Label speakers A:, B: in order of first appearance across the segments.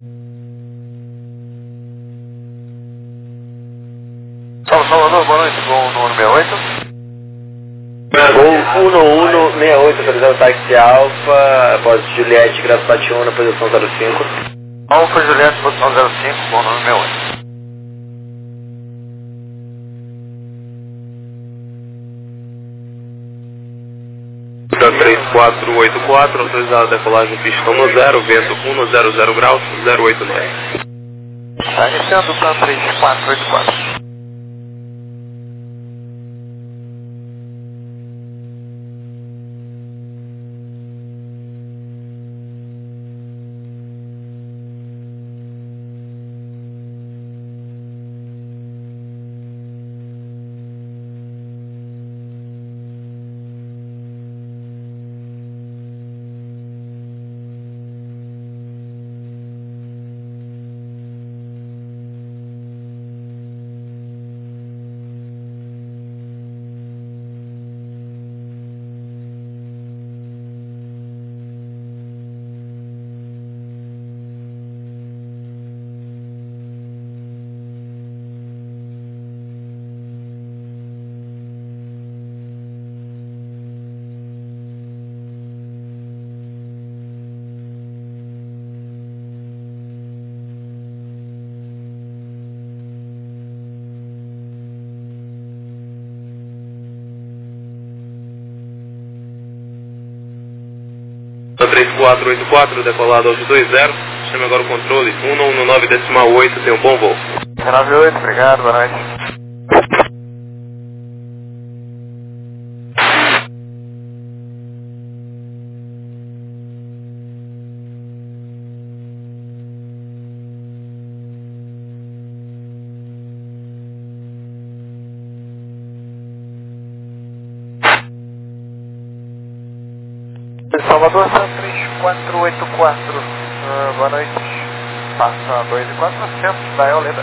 A: Salvador, boa noite, com o número 68.
B: Gol 1168, autorizado táxi Alfa, após Juliette, Graçapati 1, na posição 05.
A: Alfa Juliette, posição 05, com o número 68.
C: Da 3484, autorizada a decolagem pistão no 0, vento 1 graus, 089.
A: Tá iniciando o plan 3484.
C: Da 3484, decolado aos 20, chame agora o controle 119,8, tenha um bom voo.
A: 98, obrigado, boa noite. Salvador, 3484, boa noite. Passa 2 e 400 da Eoleda.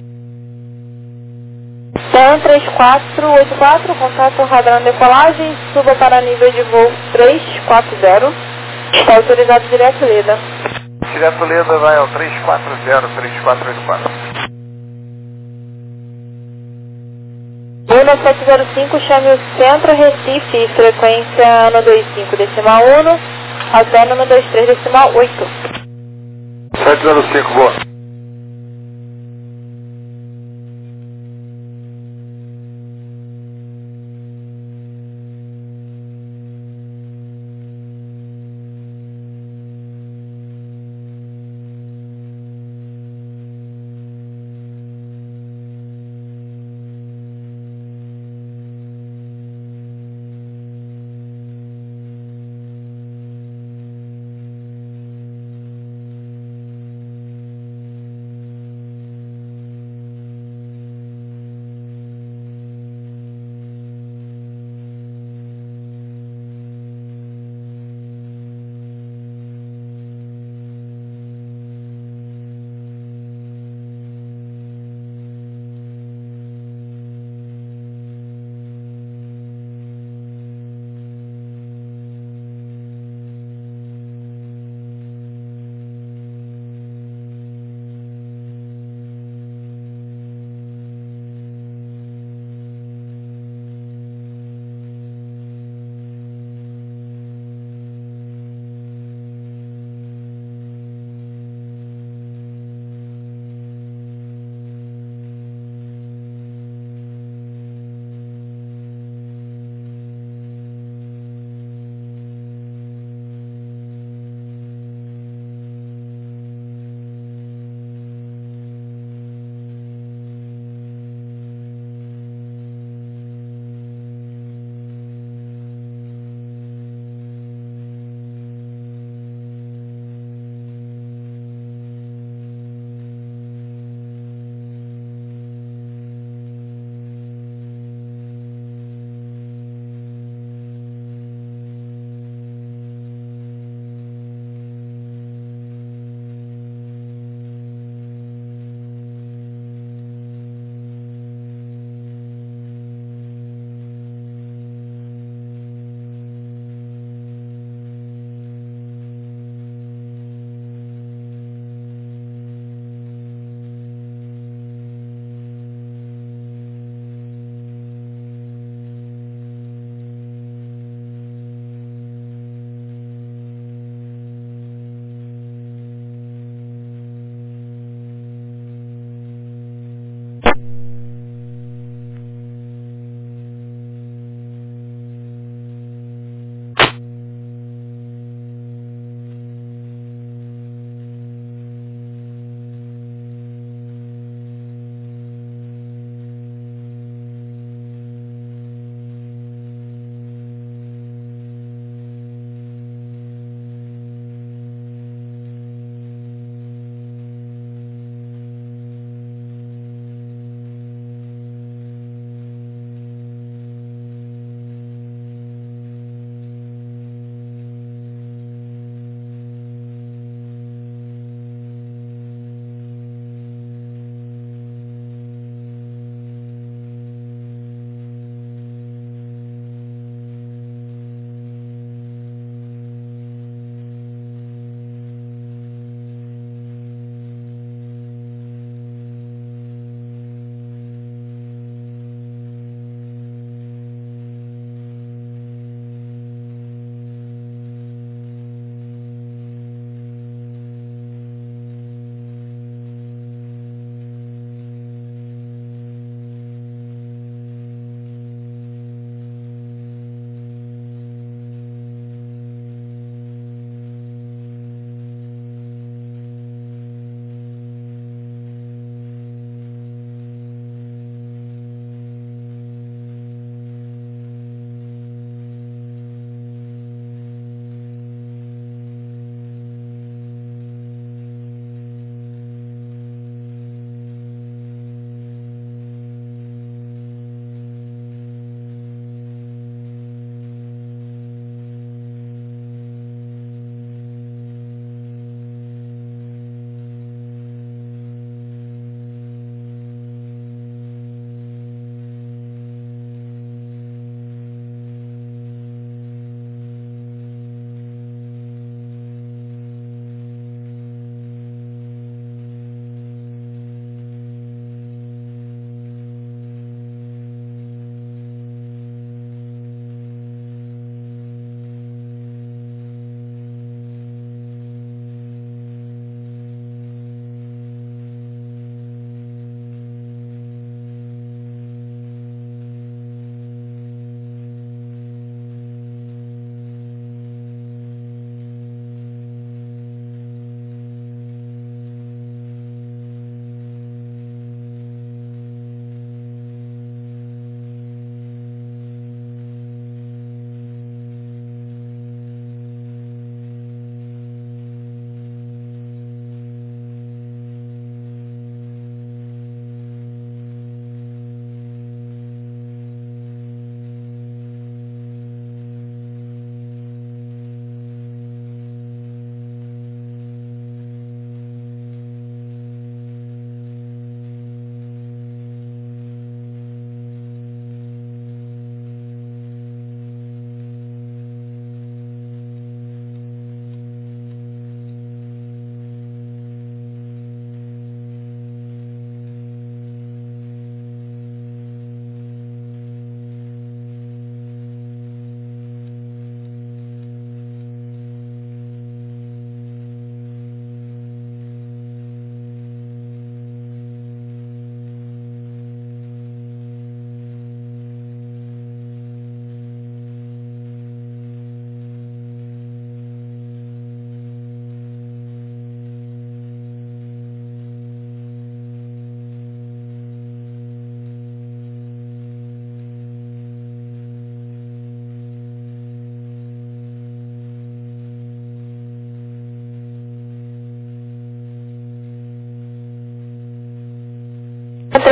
D: Sam 3484, contato radar decolagem, suba para nível de voo 340. Está autorizado direto Leda.
A: Direto Leda vai ao 340, 3484.
D: 1705, chame o Centro Recife, frequência ano 25 decimal 1, até ano 23 decimal 8.
A: 705, boa.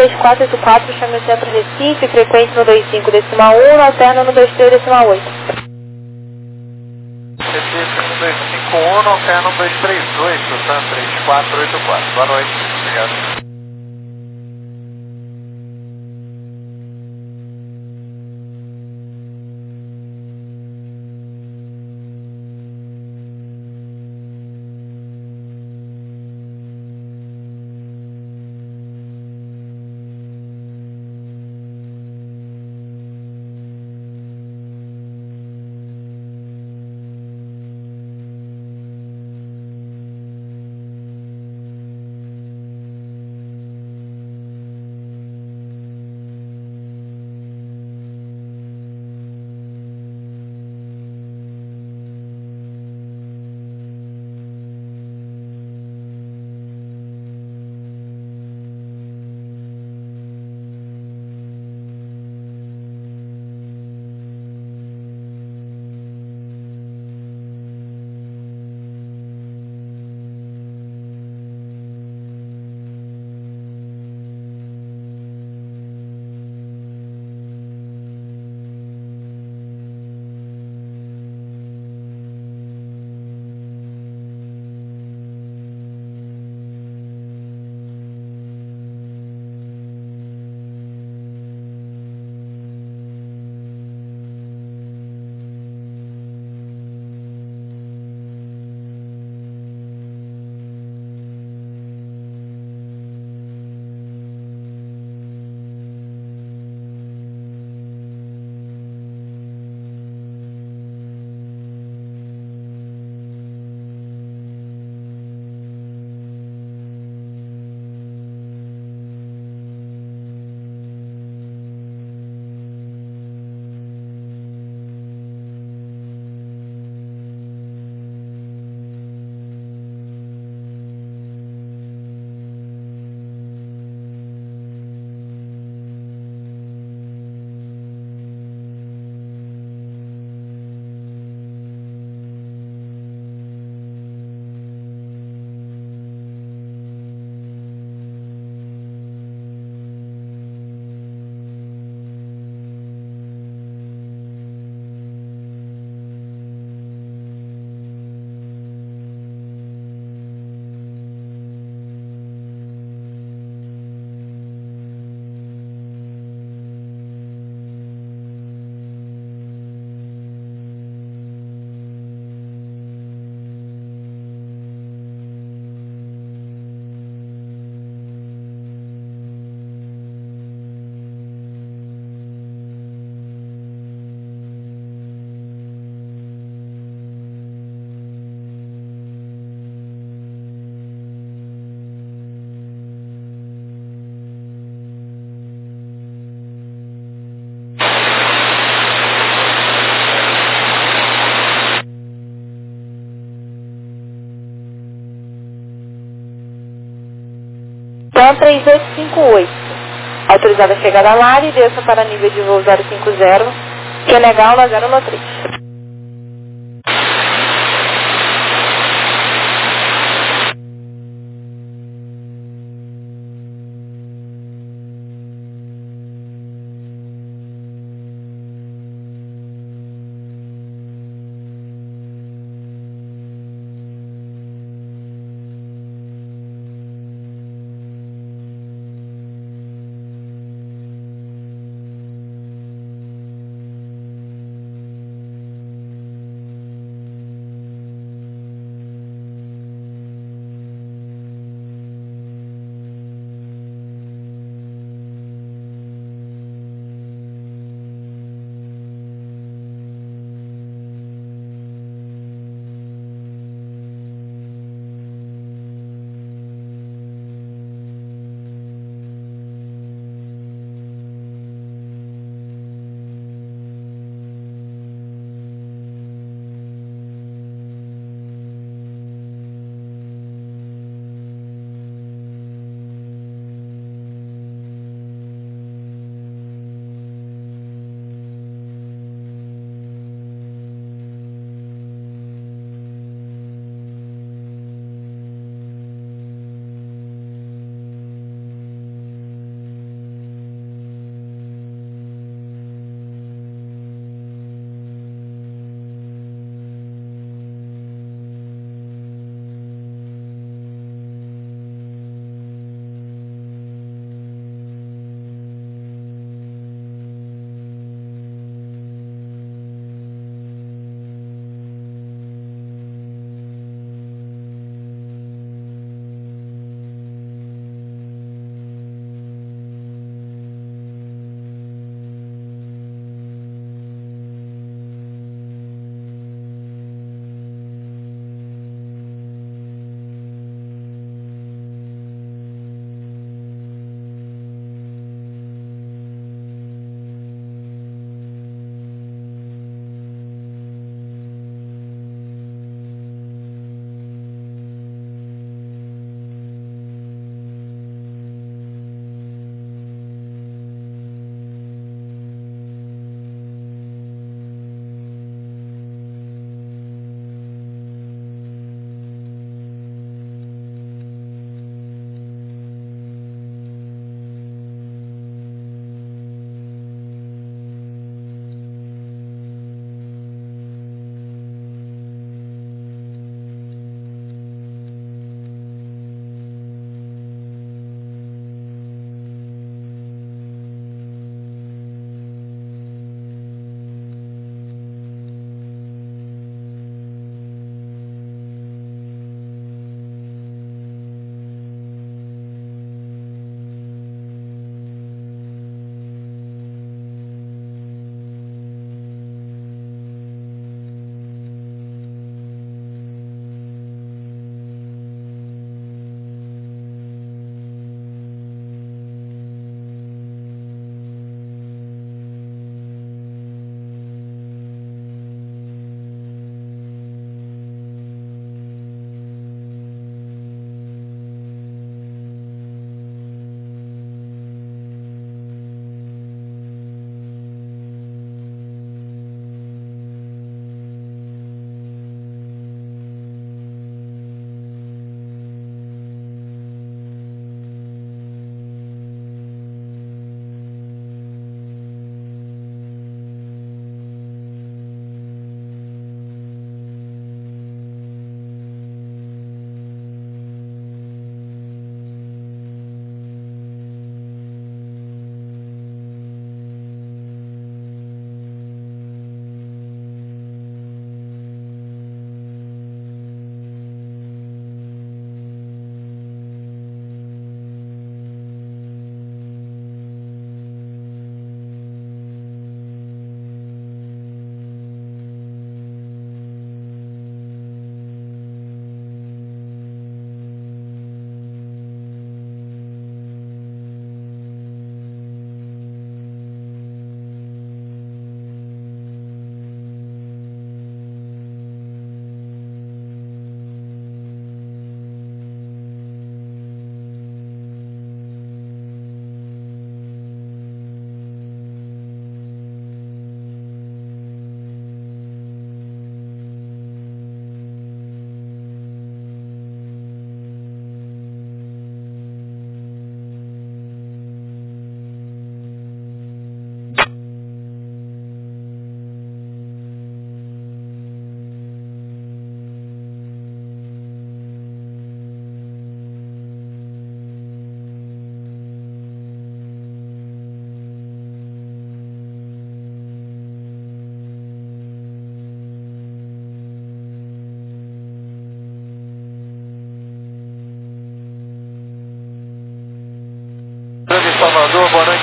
D: 3484, chame o centro Recife, frequente no 25,1, alterna no 23,8.
A: Recife no 251, alterna no 238, tá? 3484. Boa noite, obrigado.
D: Então, 3858. Autorizada a chegada à área e desça para nível de voo 050, Senegal na 013.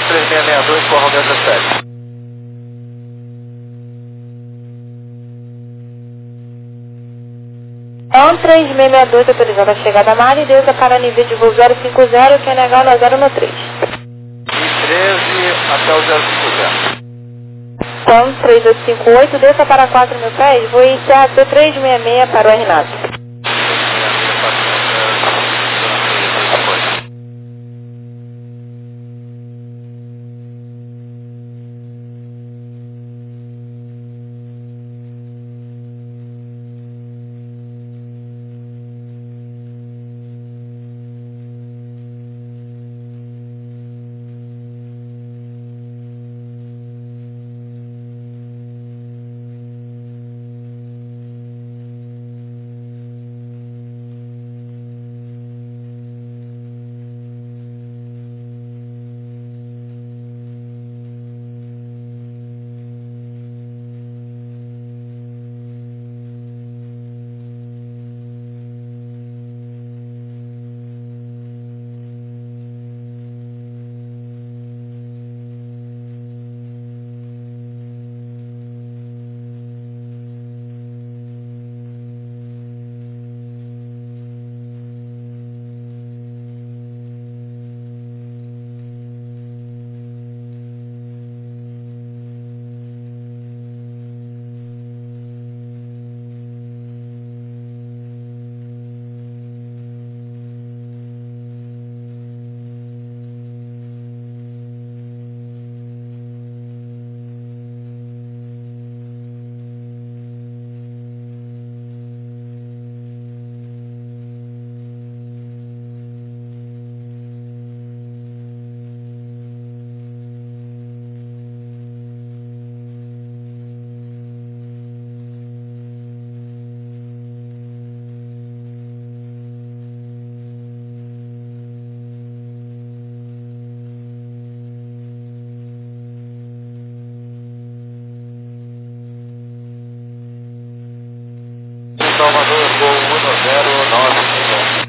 A: 3662 com a Romeo 17.
D: É 3662 autorizada a chegada a Mari, Deusa para nível de voo 050, quem negar no 0 no 3.
A: E 13 até o 050.
D: Então, 3858, desça para 4.000 pés, vou iniciar seu 366 para o Renato.
A: Salvador, voo 1095.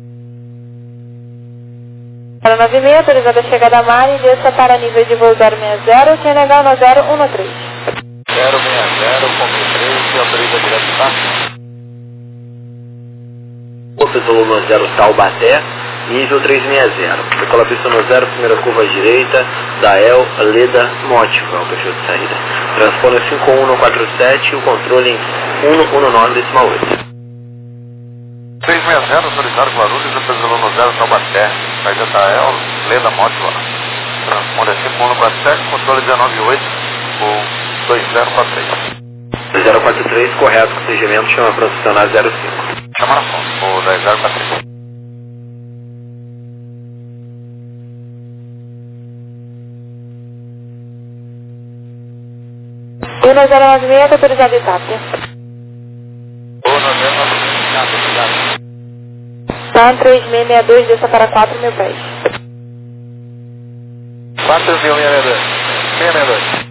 D: Para 96, autorizada a chegada a Mari, desça para nível de voo 060, quem negar no 0113.
A: 060 com 1013, autoriza direto, tá?
B: Pelo no 0 Taubaté, nível 360. Decola pista no 0, primeira curva à direita, Dael, Leda, Motiva, o perfil de saída. Transponder 5147, o controle em 119,8.
A: 360, autorizado Guarulhos, representou no 0 Taubaté. Saída Dael, Leda, Motiva. Transponder 5147, controle 198, o 2043.
B: 043, correto, com segmento, chama para funcionar 05.
A: Chama na fonte, o 10043.
D: E no 096, autorizada ETAP.
A: O 9095, autorizado.
D: Então, 3662, desça para 4.000 pés.
A: 4.662. 662.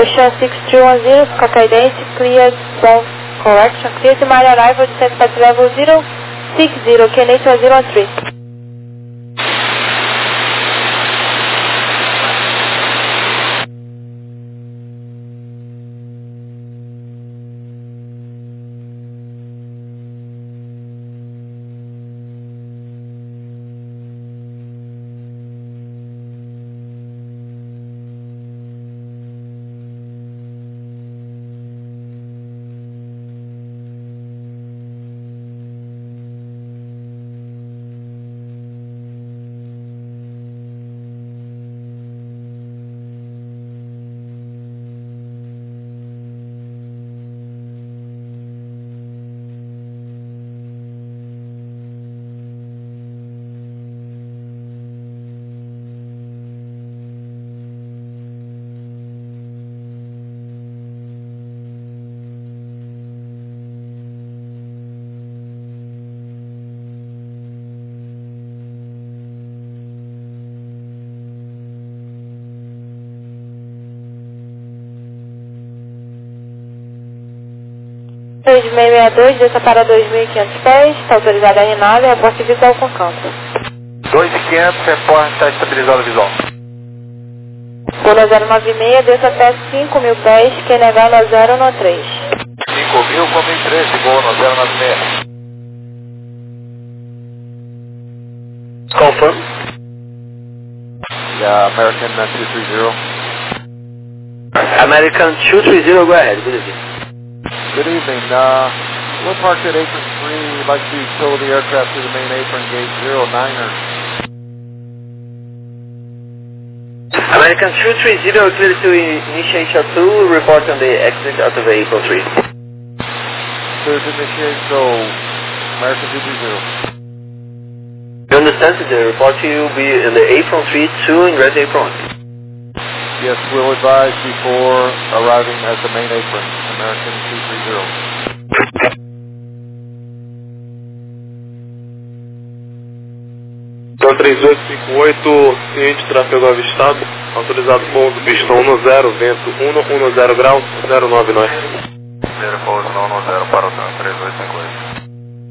D: Ocean 6310, Skydense, cleared South Correction, cleared my arrival, descent flight level 060, Canadian 013. Dois 2662, desça para 2.500 pés, está autorizada a aeronave, reporte visual com campo.
A: 2.500, reporte, está estabilizado visual.
D: Pula 096, desça até 5.000 pés, QNH no 013.
A: 5.000 com 1.013, voo no 096.
B: Confirm.
A: Yeah, American 230.
B: American 230, go ahead. Good evening.
A: Good evening. We're parked at apron 3. We'd like to tow the aircraft to the main apron, gate 09er.
B: American 230, clear to initiate shuttle 2, report on the exit out of the apron 3.
A: Clear to initiate, so American 230.
B: You understand that the report will be in the apron 3, 2 in red apron.
A: Yes, we'll advise before arriving at the main apron, American 230.
C: Então 3858, ciente, tráfego avistado, autorizado pouso, pistão 10, vento 110 graus, 09 nós.
A: Primeiro pouso 110 para o 3858.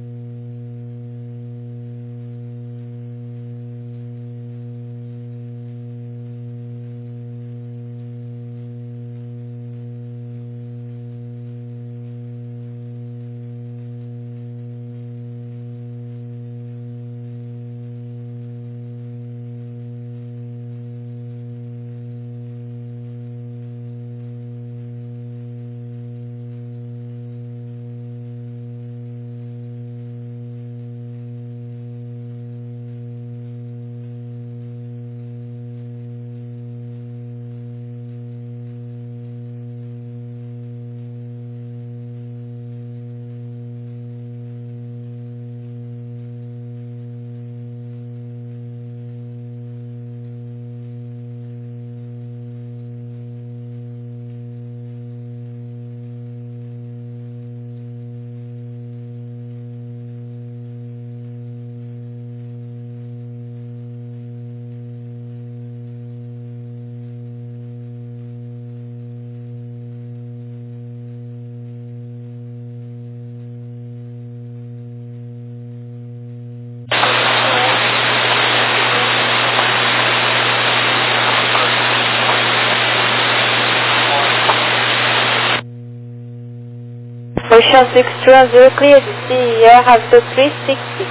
D: Ocean 6310, clear to see Air Havto 366.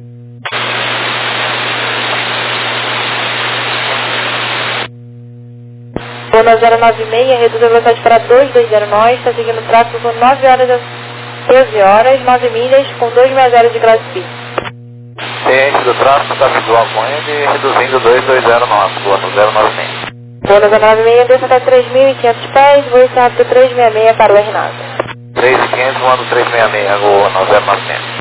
D: Zona 096, reduz a velocidade para 220 está seguindo o tráfego com 9 horas a 12 horas, 9 milhas, com 260 de ground speed.
A: Ciente do tráfego, está visual com ele, reduzindo 2209, voa no 096.
D: Zona 096, desça até 3.500 pés, voo rápido 366 para o RNAV.
A: 3.500, voando 366, voa no 096.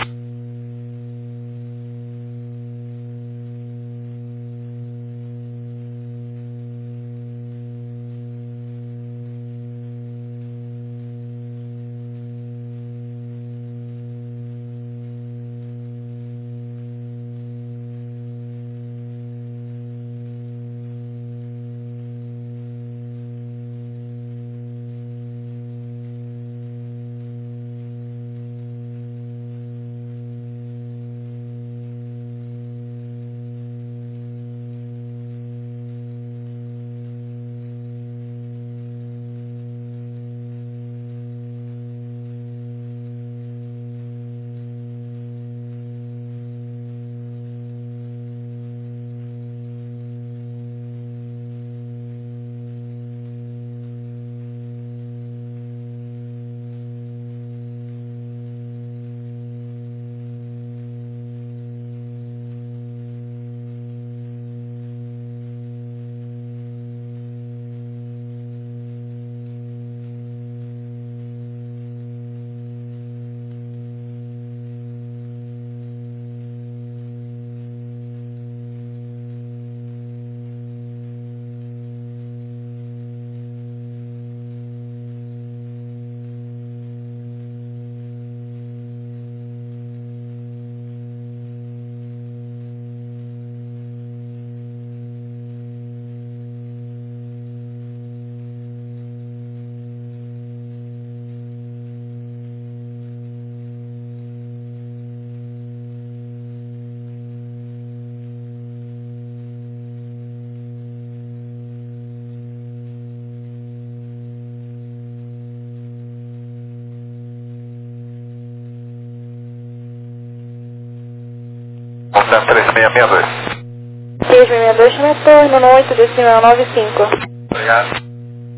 A: Center 3662.
D: 3662, retorno no 8,95.
A: Obrigado.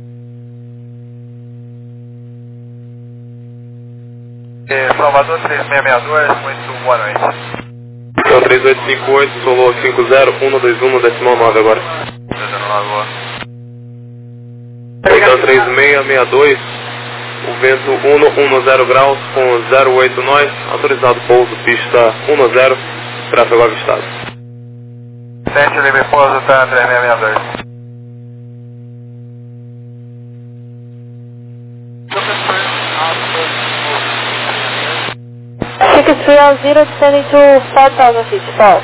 A: Salvador 3662, muito boa noite.
C: Então 3858, Solo 50121, decimal 9 agora.
A: 19 boa.
C: Então 3662, o vento 110 graus com 08 nós, autorizado pouso, pista 10, tráfego avistado.
A: Sente livre pouso, tá 3662.
D: 6310 descending to 4,000 feet, false.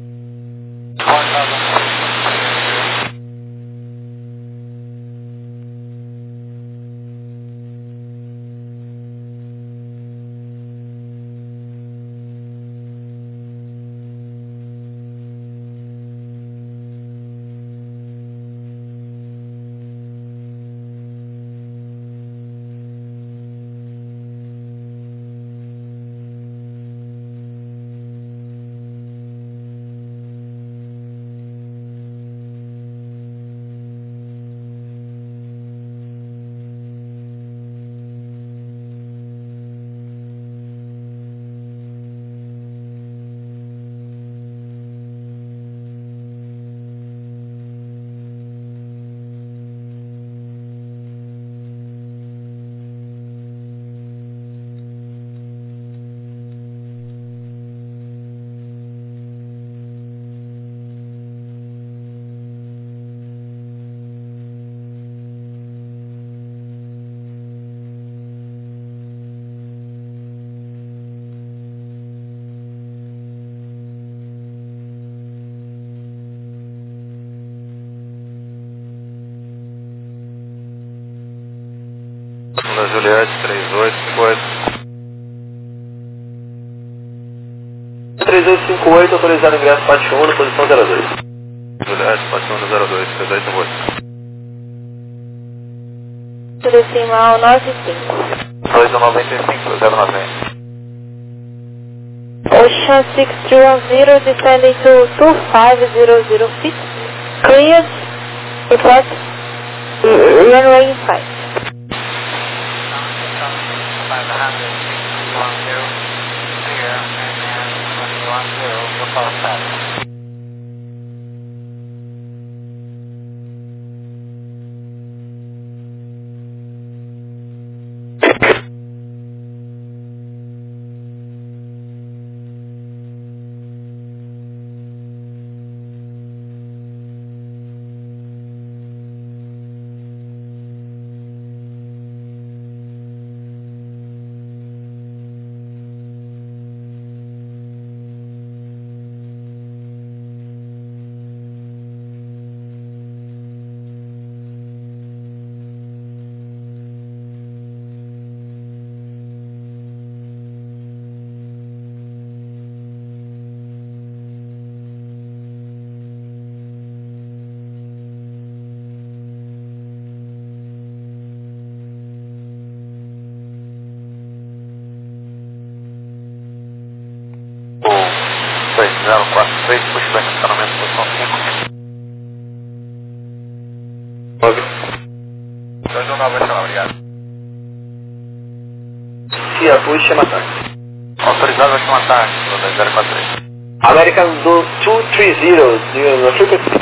A: Da Juliette 3858.
B: 3858, autorizado ingresso parte 1, posição 02.
A: Juliette, parte 102, 3858.
D: Decimal 95.
A: 295, 090.
D: Ocean 6310 descending to 2500 feet. Cleared. Report. Runway in sight.
A: 2043, pushback estacionamento, posição 5.
C: 9.
A: 219, vai chamar, obrigado.
B: Cia Push, chama táxi.
A: Autorizado, vai chamar táxi, 043.
B: American 230, no frequency.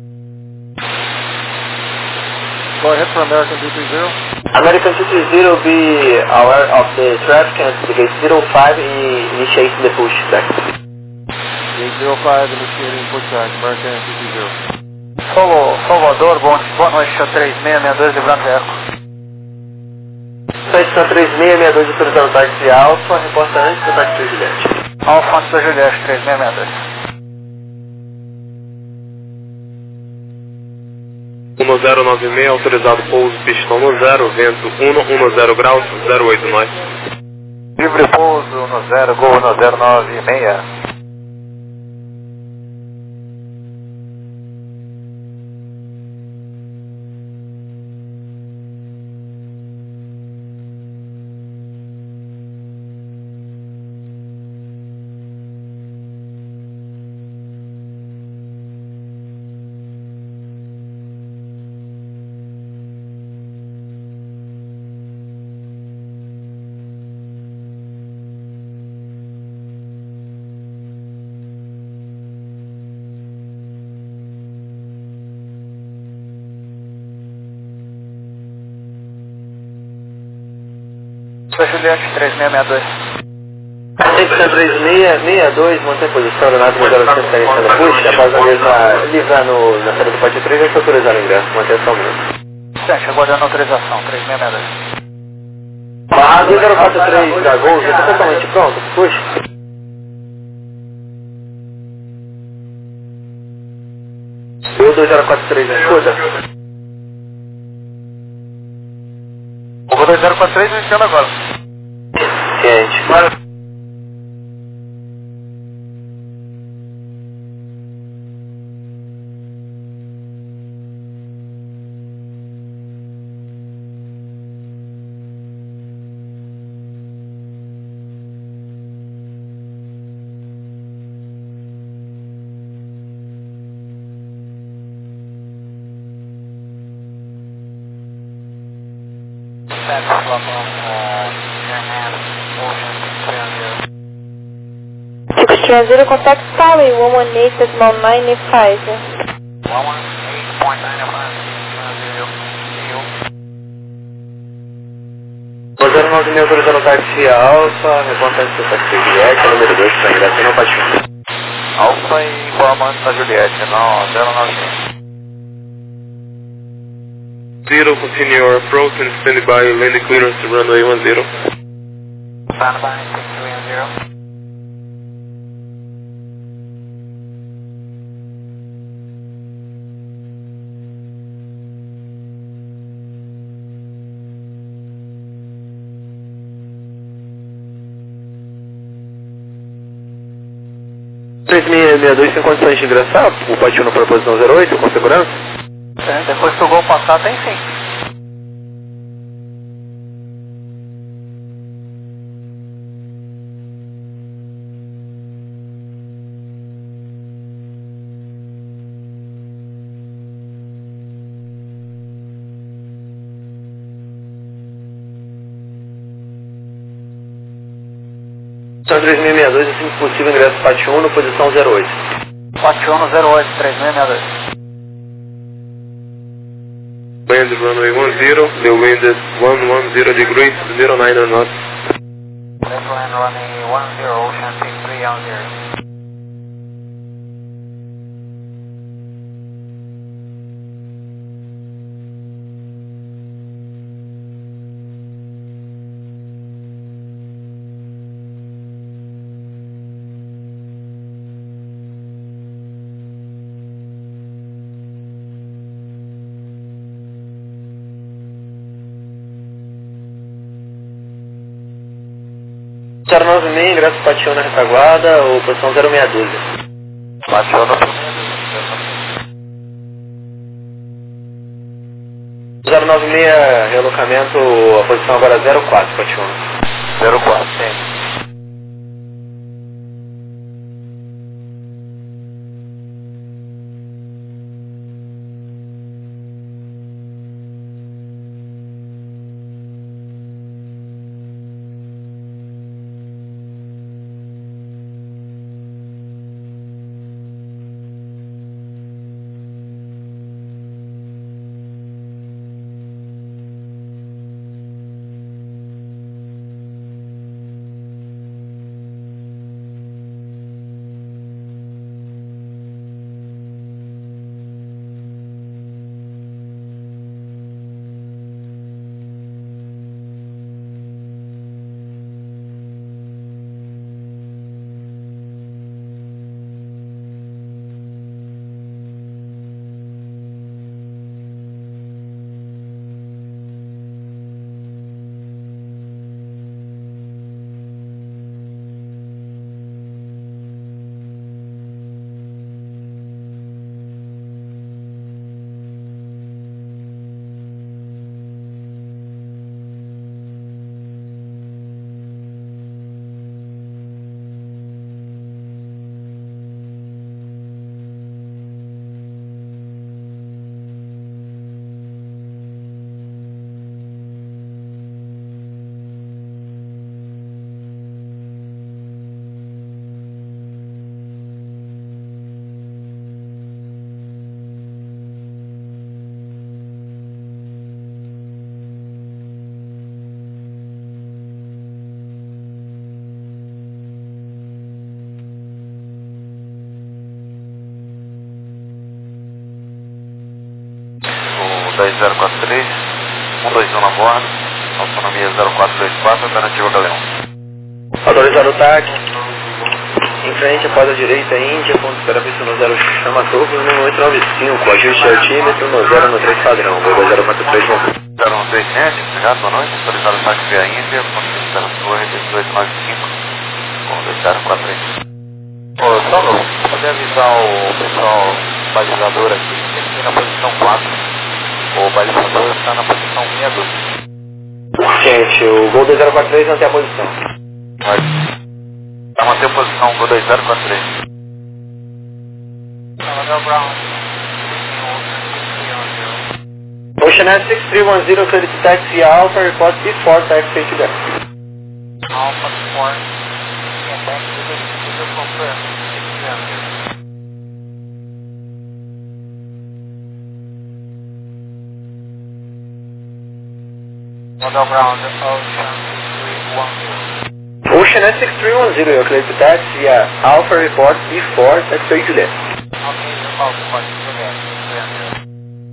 A: Go ahead for American 230.
B: American 230 be aware of the traffic and the gate 05 initiating the pushback.
A: Gate 05 initiating pushback, American 230. Salvador, boa noite, 3662, livrando eco.
B: Estação 3662, autorizando táxi Alfa, reporta antes do táxi Juliette.
A: Alfa antes da Juliette, 3662.
C: 1096, autorizado pouso, pistão no 0, vento 110 graus, 08 nós.
A: Livre pouso no 0, gol no 096. Juliette 3662.
B: 3662, mantém posição, Leonardo 080 no push, após a mesma livrar na saída do pátio 3, já está autorizado o ingresso, manutenção mesmo.
A: Certo, aguardando autorização, 3662.
B: A 2043 da Gol já está totalmente pronto, push. O 2043, escuta.
A: O 2043 iniciando agora.
B: Ciente.
D: Translator contact Sally 118.95.
B: 096 autorizando o táxi Alfa, reportando seu táxi Juliette, número 2 para ingresso no pátio.
A: Alfa e informando para Juliette, não, 096.
C: Zero, continue your approach and stand by landing clearance to runway 10.
A: Stand by, 630.
B: Tem condições de ingressar? O pátio no proposição 08 com segurança?
A: Depois que o gol passar, tem sim.
B: São 3062, assim que possível, ingresso pátio 1 no posição 08.
A: Pátio 1 no 08, 3662.
C: Land runway 10, the wind is 110 degrees, 09 knots.
A: Left land runway 10, ocean peak 310.
B: Zero 96, ingresso pátio 1 na retaguarda, ou posição 0612.
A: Pátio 1 no
B: 096, relocamento, a posição agora 04, pátio 1.
A: 04, sim. 2043, 121 na bordo, autonomia 0424, alternativa Galeão.
B: Autorizado o TAC. Em frente, após a direita, Índia, ponto espera pista no 0, chama topo, no 895, ajuste altímetro no 0 no 3 padrão, voo 2043, bom.
A: 0137, obrigado, boa noite, autorizado o TAC via Índia, ponto espera torre 1895, com 2043.
E: Ô, Solo, pode avisar o pessoal balizador aqui, que ele tem na posição 4. O balizador está na posição 62.
B: Gente, o Gol 2043 não tem a posição.
A: Vai. Vai manter a posição Gol 2043.
B: Ocean S 6310, clear to taxi Alpha, report C4, taxi to deck.
E: Alpha 4, yeah, back to the confirm, 600. Model ground,
B: Ocean S 6310, you're clear to taxi Alpha, report C4, taxi to deck.
E: Okay, report for Juliet, 600.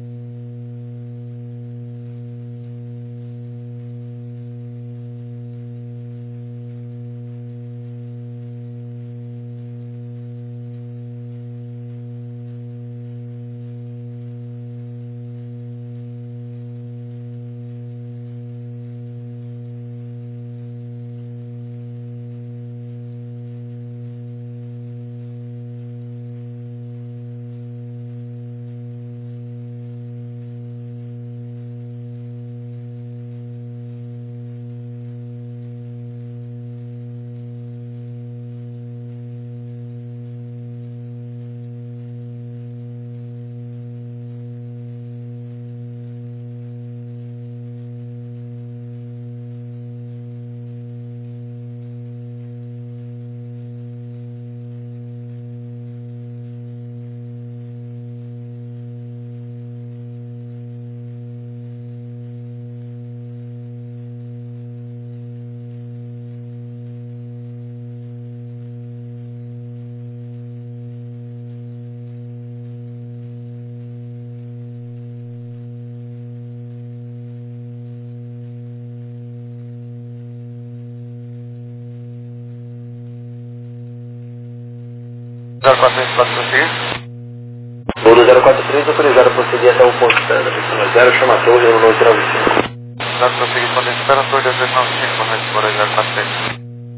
B: Gol 043, autorizado a prosseguir até o ponto pedra. Pista 0, chama a torre, no 995.
A: Já prosseguir ponto de espera, torre 1895, corrente por 043.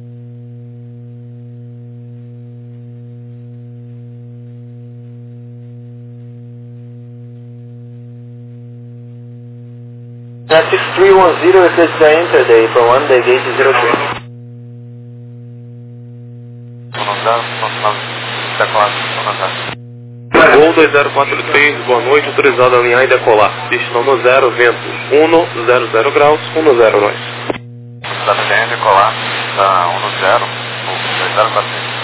B: That's 6310, if it's the enter day for 1, the gate is 03.
C: Gol 2043, boa noite, autorizado a alinhar e decolar. Pista no 0, vento 100 graus, 10 nós.
A: Está bem, decolar, está 10, 2043.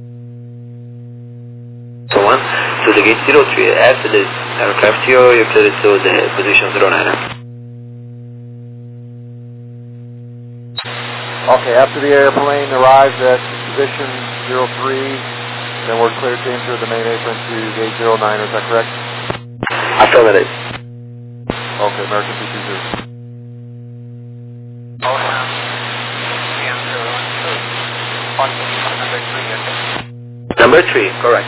B: So 1, to the gate 03, after the aircraft here, you clear it to the position 09.
F: Okay, after the airplane arrives at position 03, then we're cleared to enter the main apron to gate 09, is that correct?
B: Affirmative.
F: Okay, American 220.
B: Number 3, correct.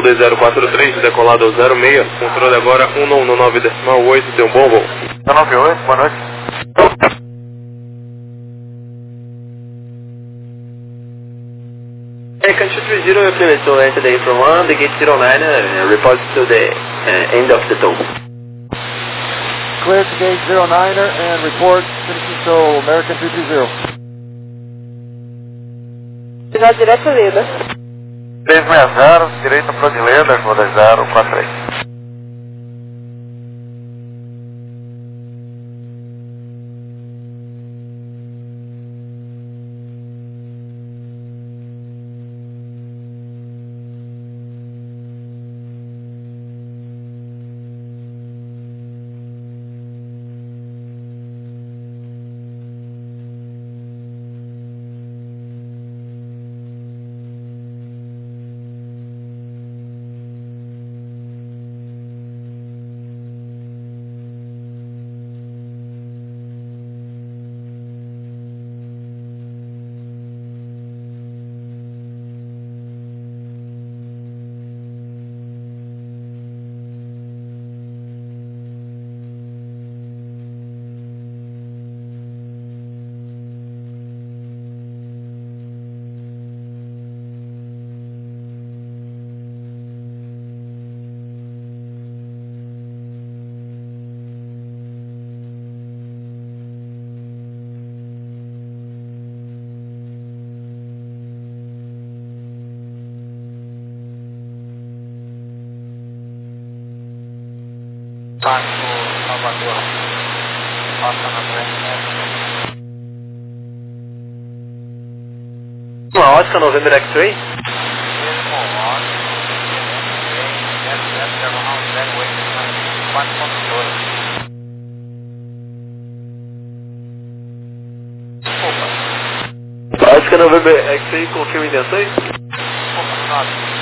C: 2043, decolado ao 06, controle agora 119,8, tem um bom voo.
A: 198, boa noite.
B: American 230, clear to enter the April 1, the gate 09, reports to the end of the tow.
F: Clear to gate 09er and report finishing tow American 230.
D: Já direto Leda.
A: 360, direito para de Leda, Roda 043.
E: Passo Salvador, passa na frente.
B: Oscar November X-Ray.
E: Mesmo ótimo, excelente, diagonal 08, 4.2. Desculpa.
B: Oscar November X-Ray, confirma intenções.
E: Desculpa, nota.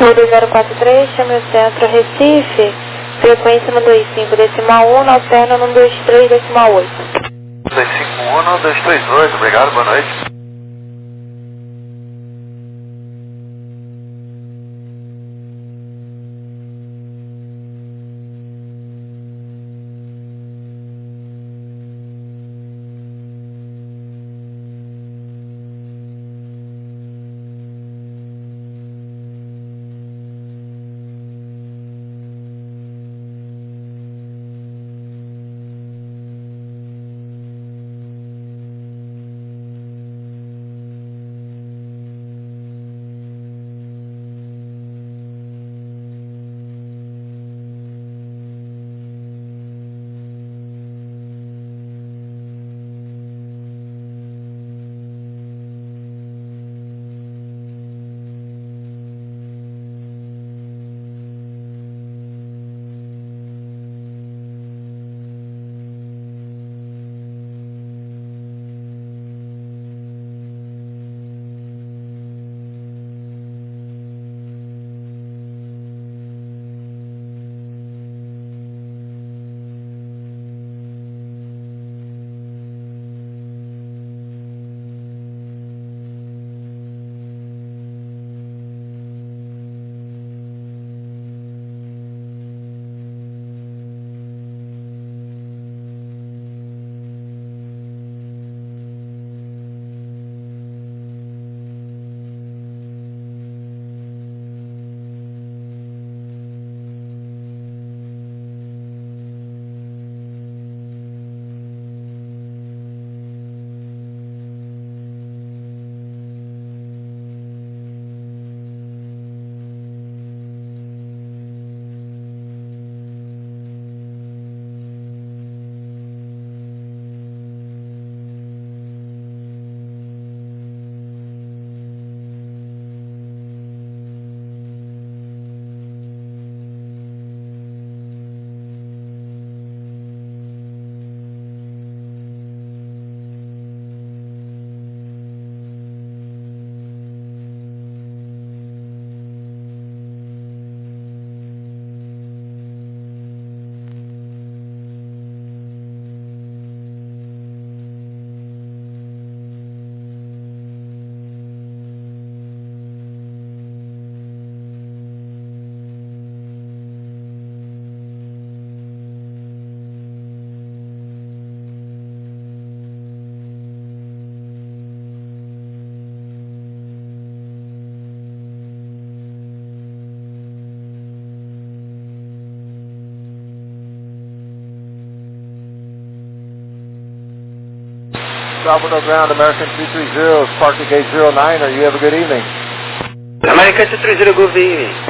D: Leda 043, chame o centro Recife, frequência no 25.1, alterna no 23.8.
A: 251, 238, obrigado, boa noite.
F: Salvador Ground, American 230, park at gate 09, or you have a good evening.
B: American 230, good evening.